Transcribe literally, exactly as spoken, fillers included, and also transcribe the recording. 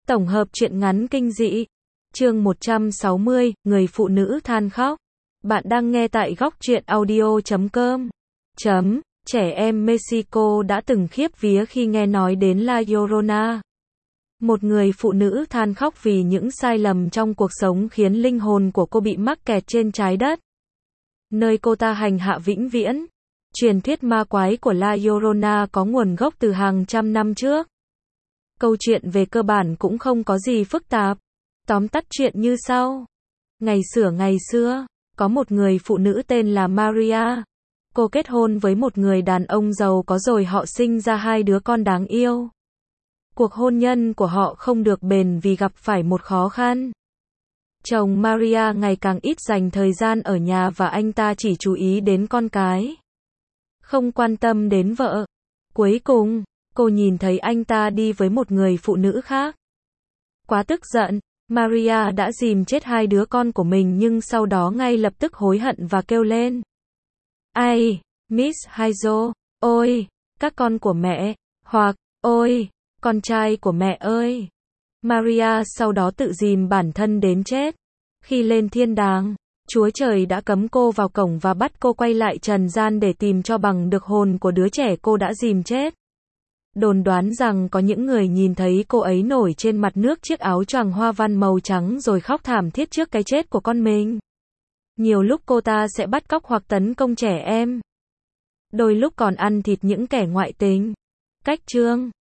Tổng hợp truyện ngắn kinh dị. Chương một trăm sáu mươi, người phụ nữ than khóc. Bạn đang nghe tại góc truyện audio chấm com. Chấm, trẻ em Mexico đã từng khiếp vía khi nghe nói đến La Llorona. Một người phụ nữ than khóc vì những sai lầm trong cuộc sống khiến linh hồn của cô bị mắc kẹt trên trái đất, nơi cô ta hành hạ vĩnh viễn. Truyền thuyết ma quái của La Llorona có nguồn gốc từ hàng trăm năm trước. Câu chuyện về cơ bản cũng không có gì phức tạp. Tóm tắt chuyện như sau. Ngày xửa ngày xưa, có một người phụ nữ tên là Maria. Cô kết hôn với một người đàn ông giàu có rồi họ sinh ra hai đứa con đáng yêu. Cuộc hôn nhân của họ không được bền vì gặp phải một khó khăn. Chồng Maria ngày càng ít dành thời gian ở nhà và anh ta chỉ chú ý đến con cái, không quan tâm đến vợ. Cuối cùng, cô nhìn thấy anh ta đi với một người phụ nữ khác. Quá tức giận, Maria đã dìm chết hai đứa con của mình nhưng sau đó ngay lập tức hối hận và kêu lên. Ai, Miss Haizo, ôi, các con của mẹ, hoặc, ôi, con trai của mẹ ơi. Maria sau đó tự dìm bản thân đến chết. Khi lên thiên đàng, Chúa Trời đã cấm cô vào cổng và bắt cô quay lại trần gian để tìm cho bằng được hồn của đứa trẻ cô đã dìm chết. Đồn đoán rằng có những người nhìn thấy cô ấy nổi trên mặt nước chiếc áo choàng hoa văn màu trắng rồi khóc thảm thiết trước cái chết của con mình. Nhiều lúc cô ta sẽ bắt cóc hoặc tấn công trẻ em. Đôi lúc còn ăn thịt những kẻ ngoại tình. Cách chương